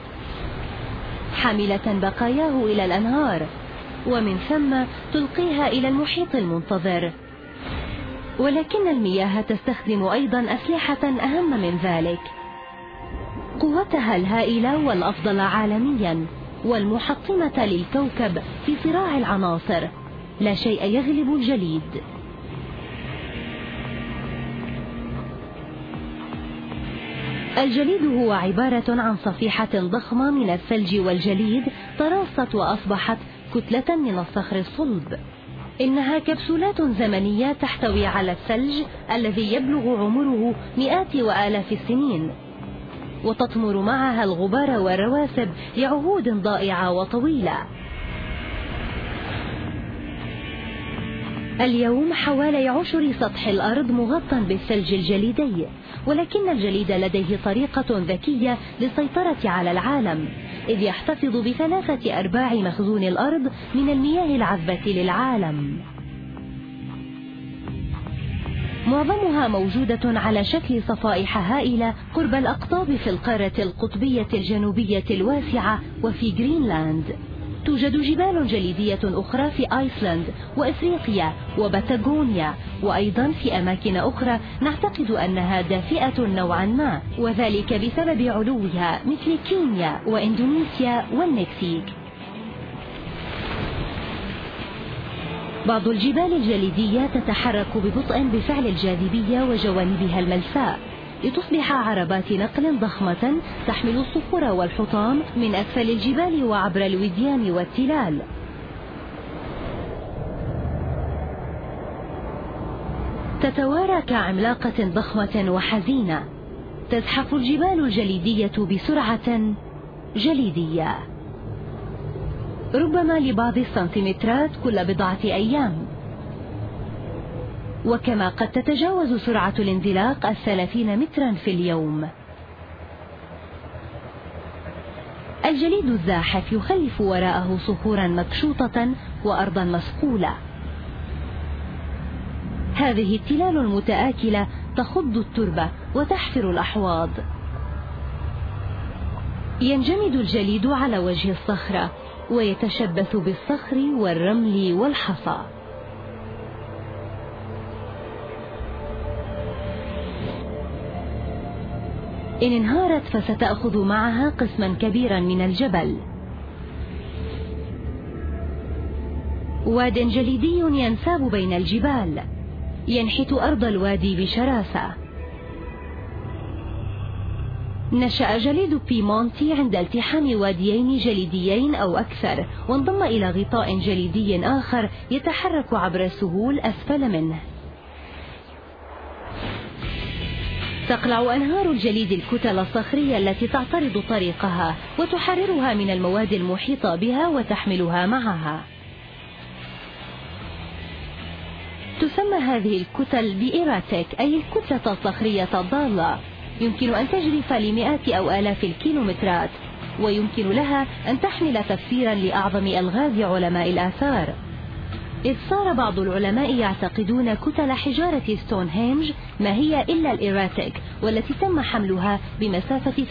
حاملة بقاياه إلى الأنهار، ومن ثم تلقيها إلى المحيط المنتظر. ولكن المياه تستخدم أيضا أسلحة أهم من ذلك، قوتها الهائلة والأفضل عالميا والمحطمة للكوكب في صراع العناصر. لا شيء يغلب الجليد. الجليد هو عبارة عن صفيحة ضخمة من الثلج والجليد تراصت وأصبحت كتلة من الصخر الصلب. إنها كبسولات زمنية تحتوي على الثلج الذي يبلغ عمره مئات وآلاف السنين، وتطمر معها الغبار والرواسب لعهود ضائعة وطويلة. اليوم حوالي عشر سطح الأرض مغطى بالثلج الجليدي، ولكن الجليد لديه طريقة ذكية للسيطرة على العالم، إذ يحتفظ ب3/4 مخزون الأرض من المياه العذبة للعالم، معظمها موجودة على شكل صفائح هائلة قرب الأقطاب في القارة القطبية الجنوبية الواسعة وفي جرينلاند. توجد جبال جليدية أخرى في آيسلند وإفريقيا وباتاغونيا، وأيضا في أماكن أخرى نعتقد أنها دافئة نوعا ما، وذلك بسبب علوها مثل كينيا وإندونيسيا والمكسيك. بعض الجبال الجليدية تتحرك ببطء بفعل الجاذبية وجوانبها الملساء، لتصبح عربات نقل ضخمة تحمل الصخور والحطام من أسفل الجبال وعبر الوديان والتلال. تتوارى كعملاقة ضخمة وحزينة، تزحف الجبال الجليدية بسرعة جليدية، ربما لبعض السنتيمترات كل بضعة أيام، وكما قد تتجاوز سرعة الانزلاق 30 مترا في اليوم. الجليد الزاحف يخلف وراءه صخورا مكشوطة وأرضا مصقولة. هذه التلال المتآكلة تخض التربة وتحفر الأحواض. ينجمد الجليد على وجه الصخرة ويتشبث بالصخر والرمل والحصى. إن انهارت فستأخذ معها قسما كبيرا من الجبل. واد جليدي ينساب بين الجبال، ينحت أرض الوادي بشراسة. نشأ جليد بيمونتي عند التحام واديين جليديين أو أكثر، وانضم إلى غطاء جليدي آخر يتحرك عبر السهول أسفل منه. تقلع أنهار الجليد الكتل الصخرية التي تعترض طريقها وتحررها من المواد المحيطة بها وتحملها معها. تسمى هذه الكتل بإيراتيك، أي الكتلة الصخرية الضالة. يمكن أن تجرف لمئات أو آلاف الكيلومترات، ويمكن لها أن تحمل تفسيرا لأعظم ألغاز علماء الآثار، إذ صار بعض العلماء يعتقدون كتل حجارة ستونهنج ما هي إلا الإيراتيك، والتي تم حملها بمسافة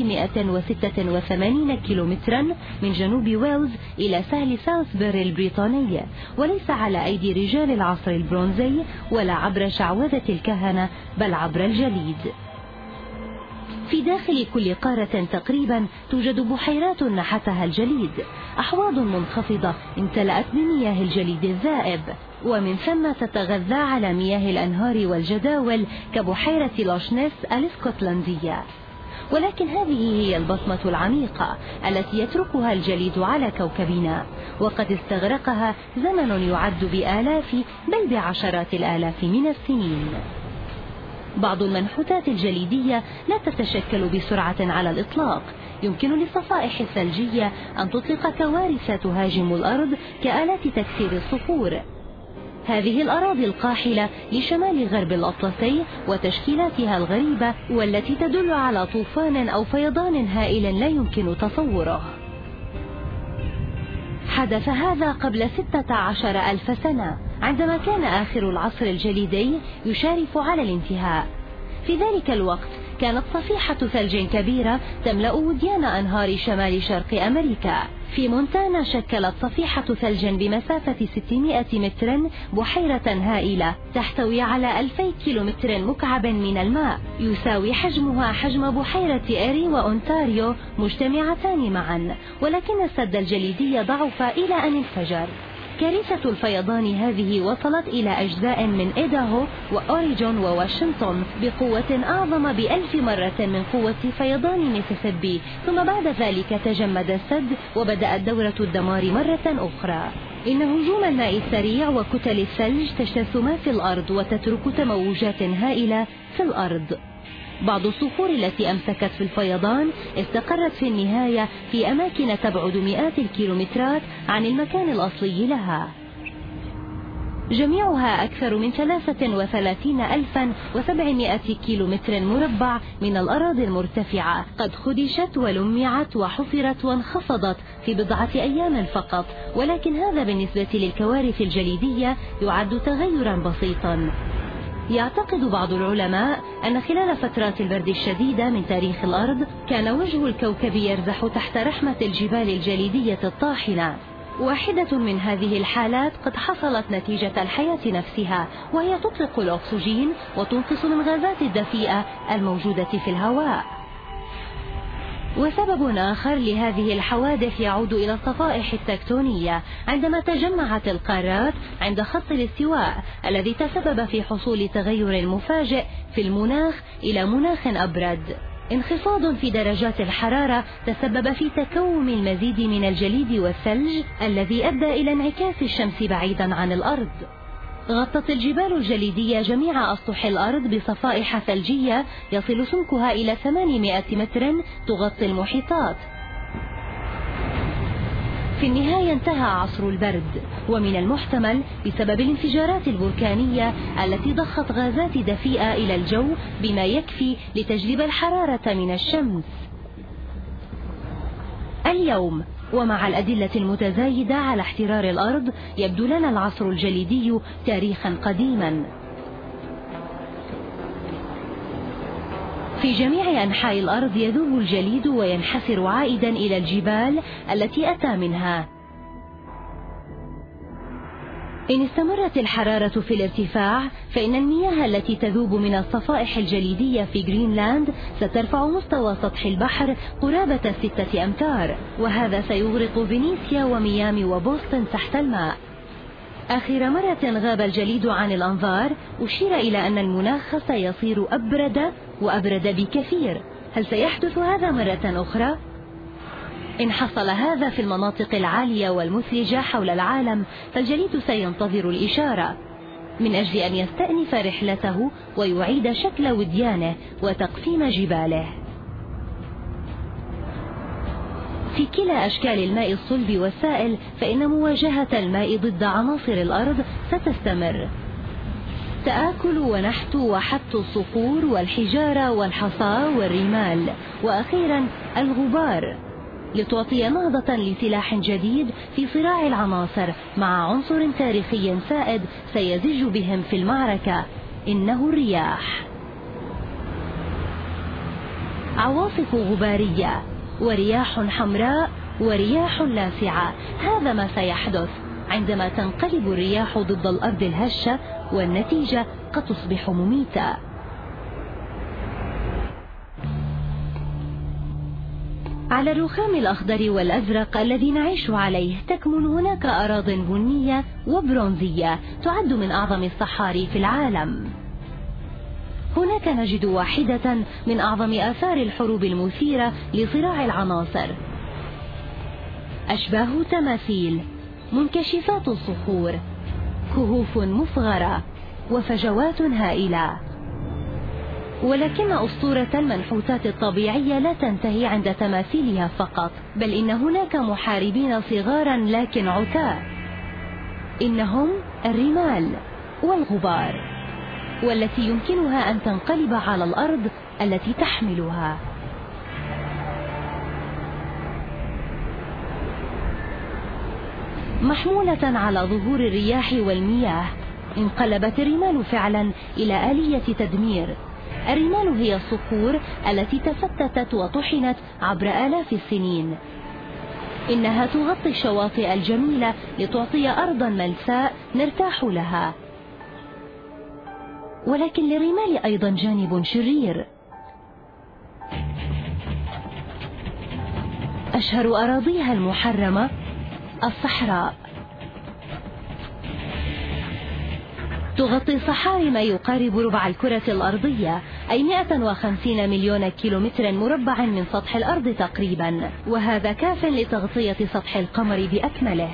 386 كيلومترا من جنوب ويلز إلى سهل سالسبري البريطاني، وليس على أيدي رجال العصر البرونزي ولا عبر شعوذة الكهنة، بل عبر الجليد. في داخل كل قارة تقريبا توجد بحيرات نحتها الجليد، أحواض منخفضة امتلأت بمياه الجليد الذائب، ومن ثم تتغذى على مياه الأنهار والجداول كبحيرة لوشنيس الاسكتلندية. ولكن هذه هي البصمة العميقة التي يتركها الجليد على كوكبنا، وقد استغرقها زمن يعد بآلاف بل بعشرات الآلاف من السنين. بعض المنحوتات الجليدية لا تتشكل بسرعة على الإطلاق. يمكن للصفائح الثلجية أن تطلق كوارث تهاجم الأرض كآلات تكسير الصخور. هذه الأراضي القاحلة لشمال غرب الأطلسي وتشكيلاتها الغريبة، والتي تدل على طوفان أو فيضان هائل لا يمكن تصوره. حدث هذا قبل 16,000 سنة، عندما كان آخر العصر الجليدي يشارف على الانتهاء. في ذلك الوقت كانت صفيحة ثلج كبيرة تملأ وديان أنهار شمال شرق أمريكا. في مونتانا شكلت صفيحة ثلج بمسافة 600 متر بحيرة هائلة تحتوي على 2000 كيلومتر مكعب من الماء، يساوي حجمها حجم بحيرة إيري وأونتاريو مجتمعتان معا، ولكن السد الجليدي ضعف إلى أن انفجر. كارثة الفيضان هذه وصلت إلى أجزاء من إيداهو وأوريجون وواشنطن بقوة أعظم ب1000 مرة من قوة فيضان ميسيسيبي، ثم بعد ذلك تجمد السد وبدأت دورة الدمار مرة أخرى. إن هجوم الماء السريع وكتل الثلج تجتث ما في الأرض وتترك تموجات هائلة في الأرض. بعض الصخور التي أمسكت في الفيضان استقرت في النهاية في أماكن تبعد مئات الكيلومترات عن المكان الأصلي لها. جميعها أكثر من 33,700 كيلومتر مربع من الأراضي المرتفعة، قد خدشت ولمعت وحفرت وانخفضت في بضعة أيام فقط، ولكن هذا بالنسبة للكوارث الجليدية يعد تغيرا بسيطا. يعتقد بعض العلماء أن خلال فترات البرد الشديدة من تاريخ الأرض كان وجه الكوكب يرزح تحت رحمة الجبال الجليدية الطاحنة. واحدة من هذه الحالات قد حصلت نتيجة الحياة نفسها، وهي تطلق الأكسجين وتنقص من غازات الدفيئة الموجودة في الهواء. وسبب آخر لهذه الحوادث يعود إلى الصفائح التكتونية عندما تجمعت القارات عند خط الاستواء، الذي تسبب في حصول تغير مفاجئ في المناخ إلى مناخ أبرد. انخفاض في درجات الحرارة تسبب في تكون المزيد من الجليد والثلج، الذي أدى إلى انعكاس الشمس بعيدا عن الأرض. غطت الجبال الجليدية جميع أسطح الأرض بصفائح ثلجية يصل سمكها إلى 800 متر تغطي المحيطات. في النهاية انتهى عصر البرد، ومن المحتمل بسبب الانفجارات البركانية التي ضخت غازات دفيئة إلى الجو بما يكفي لتجلب الحرارة من الشمس. اليوم ومع الأدلة المتزايدة على احترار الأرض يبدو لنا العصر الجليدي تاريخا قديما. في جميع أنحاء الأرض يذوب الجليد وينحسر عائدا إلى الجبال التي أتى منها. إن استمرت الحرارة في الارتفاع فإن المياه التي تذوب من الصفائح الجليدية في غرينلاند سترفع مستوى سطح البحر قرابة 6 أمتار، وهذا سيغرق فينيسيا وميامي وبوسطن تحت الماء. آخر مرة غاب الجليد عن الأنظار أشير إلى أن المناخ سيصير أبرد وأبرد بكثير. هل سيحدث هذا مرة أخرى؟ إن حصل هذا في المناطق العالية والمثلجة حول العالم فالجليد سينتظر الإشارة من أجل أن يستأنف رحلته ويعيد شكل وديانه وتقسيم جباله. في كلا أشكال الماء الصلب والسائل فإن مواجهة الماء ضد عناصر الأرض ستستمر. تآكل ونحت وحت الصخور والحجارة والحصى والرمال، وأخيرا الغبار، لتعطي نهضة لسلاح جديد في صراع العناصر مع عنصر تاريخي سائد سيزج بهم في المعركة، إنه الرياح. عواصف غبارية ورياح حمراء ورياح لاسعة، هذا ما سيحدث عندما تنقلب الرياح ضد الأرض الهشة، والنتيجة قد تصبح مميتة. على الرخام الأخضر والأزرق الذي نعيش عليه تكمن هناك أراضٍ بنية وبرونزية تعد من أعظم الصحاري في العالم. هناك نجد واحدة من أعظم آثار الحروب المثيرة لصراع العناصر، أشباه تماثيل، منكشفات الصخور، كهوف مصغرة وفجوات هائلة. ولكن أسطورة المنحوتات الطبيعية لا تنتهي عند تماثيلها فقط، بل إن هناك محاربين صغارا لكن عتاة، إنهم الرمال والغبار، والتي يمكنها أن تنقلب على الأرض التي تحملها. محمولة على ظهور الرياح والمياه انقلبت الرمال فعلا إلى آلية تدمير. الرمال هي الصخور التي تفتتت وطحنت عبر آلاف السنين. إنها تغطي الشواطئ الجميلة لتعطي أرضا ملساء نرتاح لها. ولكن للرمال أيضا جانب شرير. أشهر أراضيها المحرمة الصحراء. تغطي صحاري ما يقارب ربع الكرة الأرضية، أي 150 مليون كيلومتر مربع من سطح الأرض تقريبا، وهذا كاف لتغطية سطح القمر بأكمله.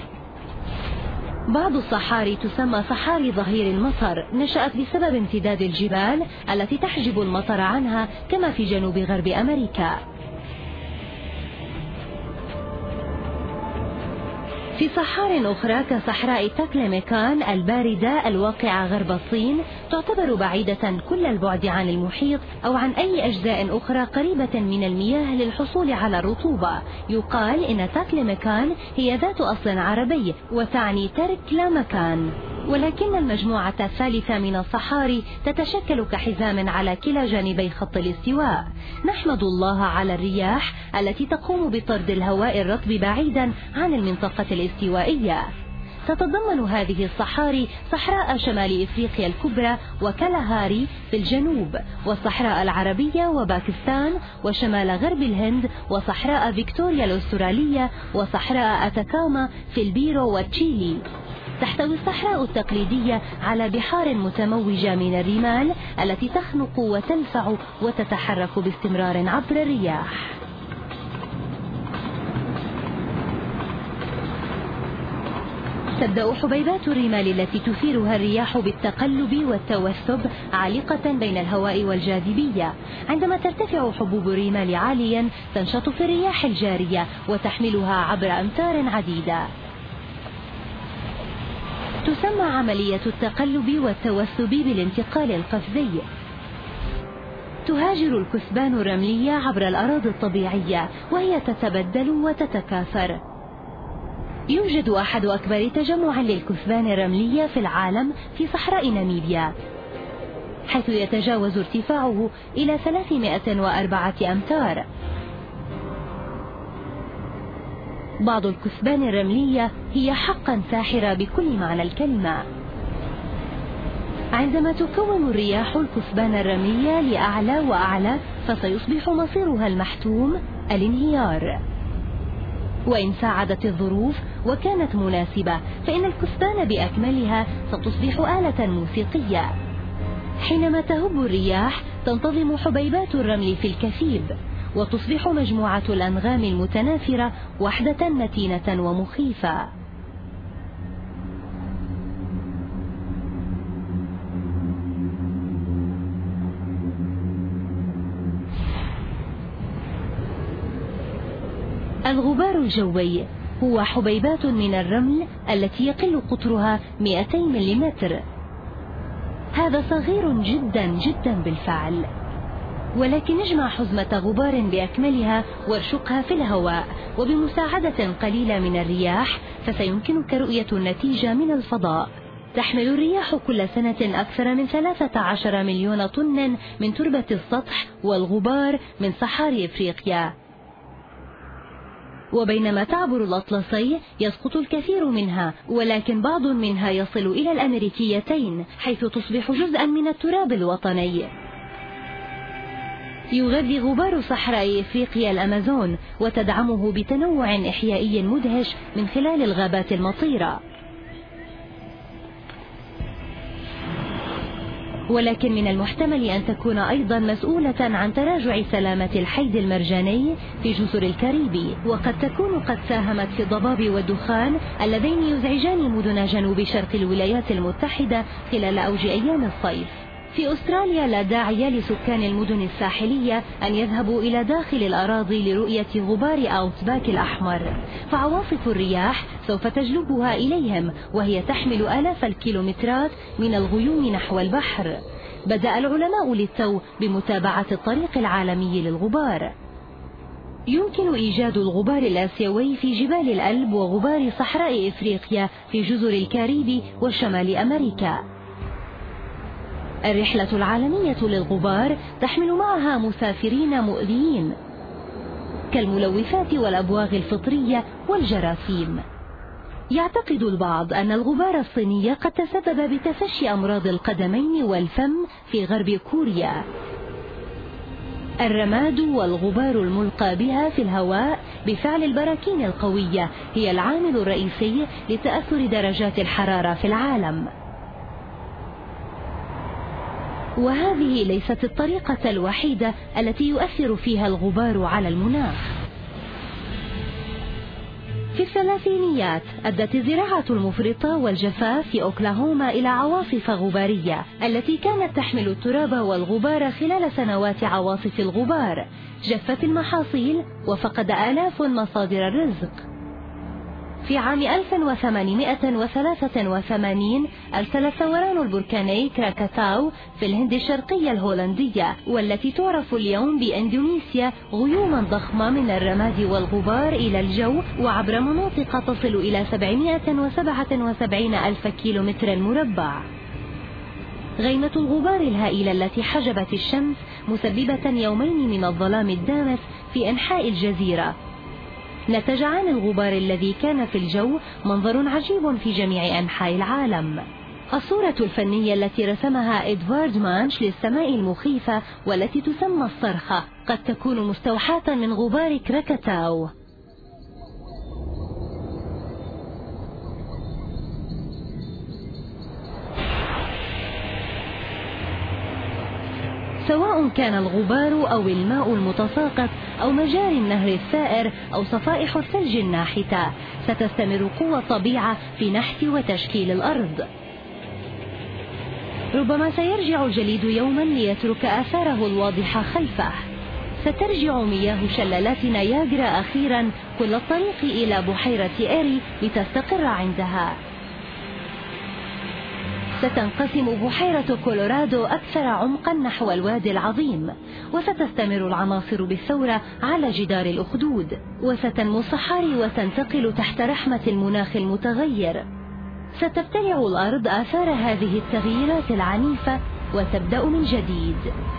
بعض الصحاري تسمى صحاري ظهير المطر، نشأت بسبب امتداد الجبال التي تحجب المطر عنها كما في جنوب غرب أمريكا. في صحار أخرى كصحراء تاكليمكان الباردة الواقعة غرب الصين تعتبر بعيدة كل البعد عن المحيط أو عن أي أجزاء أخرى قريبة من المياه للحصول على الرطوبة. يقال إن تاكليمكان هي ذات أصل عربي وتعني ترك لا مكان، ولكن المجموعة الثالثة من الصحاري تتشكل كحزام على كلا جانبي خط الاستواء. نحمد الله على الرياح التي تقوم بطرد الهواء الرطب بعيدا عن المنطقة الاستوائية. تتضمن هذه الصحاري صحراء شمال إفريقيا الكبرى وكالهاري في الجنوب، والصحراء العربية وباكستان وشمال غرب الهند، وصحراء فيكتوريا الأسترالية، وصحراء أتاكاما في البيرو وتشيلي. تحتوي الصحراء التقليدية على بحار متموجة من الرمال التي تخنق وتلسع وتتحرك باستمرار عبر الرياح. تبدأ حبيبات الرمال التي تثيرها الرياح بالتقلب والتوثب عالقة بين الهواء والجاذبية. عندما ترتفع حبوب الرمال عاليا تنشط في الرياح الجارية وتحملها عبر أمتار عديدة. تسمى عملية التقلب والتوثب بالانتقال القفزي. تهاجر الكثبان الرملية عبر الأراضي الطبيعية وهي تتبدل وتتكاثر. يوجد أحد أكبر تجمع للكثبان الرملية في العالم في صحراء ناميبيا، حيث يتجاوز ارتفاعه إلى 304 أمتار. بعض الكثبان الرملية هي حقا ساحرة بكل معنى الكلمة. عندما تكون الرياح الكثبان الرملية لأعلى وأعلى فسيصبح مصيرها المحتوم الانهيار. وإن ساعدت الظروف وكانت مناسبة فإن الكثبان بأكملها ستصبح آلة موسيقية. حينما تهب الرياح تنتظم حبيبات الرمل في الكثيب وتصبح مجموعة الأنغام المتنافرة وحدة متينة ومخيفة. الغبار الجوي هو حبيبات من الرمل التي يقل قطرها 200 ملم. هذا صغير جدا جدا بالفعل، ولكن اجمع حزمة غبار بأكملها وارشقها في الهواء وبمساعدة قليلة من الرياح فسيمكنك رؤية النتيجة من الفضاء. تحمل الرياح كل سنة أكثر من 13 مليون طن من تربة السطح والغبار من صحاري إفريقيا. وبينما تعبر الأطلسي يسقط الكثير منها، ولكن بعض منها يصل إلى الأمريكيتين حيث تصبح جزءا من التراب الوطني. يغذي غبار صحراء إفريقيا الأمازون وتدعمه بتنوع إحيائي مدهش من خلال الغابات المطيرة. ولكن من المحتمل أن تكون أيضا مسؤولة عن تراجع سلامة الحيد المرجاني في جزر الكاريبي، وقد تكون قد ساهمت في الضباب والدخان اللذين يزعجان مدن جنوب شرق الولايات المتحدة خلال أوج أيام الصيف. في أستراليا لا داعي لسكان المدن الساحلية أن يذهبوا إلى داخل الأراضي لرؤية غبار أوتباك الأحمر، فعواصف الرياح سوف تجلبها إليهم وهي تحمل آلاف الكيلومترات من الغيوم نحو البحر. بدأ العلماء للتو بمتابعة الطريق العالمي للغبار. يمكن إيجاد الغبار الآسيوي في جبال الألب وغبار صحراء إفريقيا في جزر الكاريبي وشمال أمريكا. الرحلة العالمية للغبار تحمل معها مسافرين مؤذيين كالملوثات والأبواغ الفطرية والجراثيم. يعتقد البعض أن الغبار الصيني قد تسبب بتفشي أمراض القدمين والفم في غرب كوريا. الرماد والغبار الملقى بها في الهواء بفعل البراكين القوية هي العامل الرئيسي لتأثر درجات الحرارة في العالم. وهذه ليست الطريقة الوحيدة التي يؤثر فيها الغبار على المناخ. في الثلاثينيات أدت الزراعة المفرطة والجفاف في أوكلاهوما إلى عواصف غبارية التي كانت تحمل التراب والغبار. خلال سنوات عواصف الغبار جفت المحاصيل وفقد آلاف مصادر الرزق. في عام 1883 أرسل الثوران البركاني كراكاتاو في الهند الشرقية الهولندية والتي تعرف اليوم بإندونيسيا غيوما ضخمة من الرماد والغبار إلى الجو وعبر مناطق تصل إلى 777 ألف كيلومتر مربع. غيمة الغبار الهائلة التي حجبت الشمس مسببة يومين من الظلام الدامس في أنحاء الجزيرة، نتج عن الغبار الذي كان في الجو منظر عجيب في جميع أنحاء العالم. الصورة الفنية التي رسمها إدوارد مانش للسماء المخيفة والتي تسمى الصرخة قد تكون مستوحاة من غبار كراكاتاو. سواء كان الغبار أو الماء المتساقط أو مجاري النهر السائر أو صفائح الثلج الناحتة، ستستمر قوى الطبيعة في نحت وتشكيل الأرض. ربما سيرجع الجليد يوما ليترك آثاره الواضحة خلفه. سترجع مياه شلالات نياجرا أخيرا كل الطريق إلى بحيرة إيري لتستقر عندها. ستنقسم بحيرة كولورادو أكثر عمقا نحو الوادي العظيم، وستستمر العناصر بالثورة على جدار الأخدود، وستنمو الصحاري وتنتقل تحت رحمة المناخ المتغير. ستبتلع الأرض آثار هذه التغييرات العنيفة وتبدأ من جديد.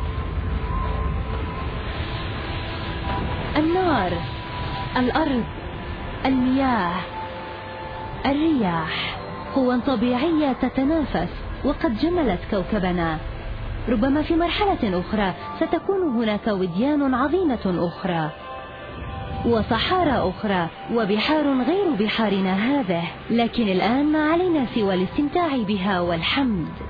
النار، الأرض، المياه، الرياح، قوى طبيعية تتنافس وقد جملت كوكبنا. ربما في مرحلة أخرى ستكون هناك وديان عظيمة أخرى وصحارى أخرى وبحار غير بحارنا هذه، لكن الآن ما علينا سوى الاستمتاع بها والحمد.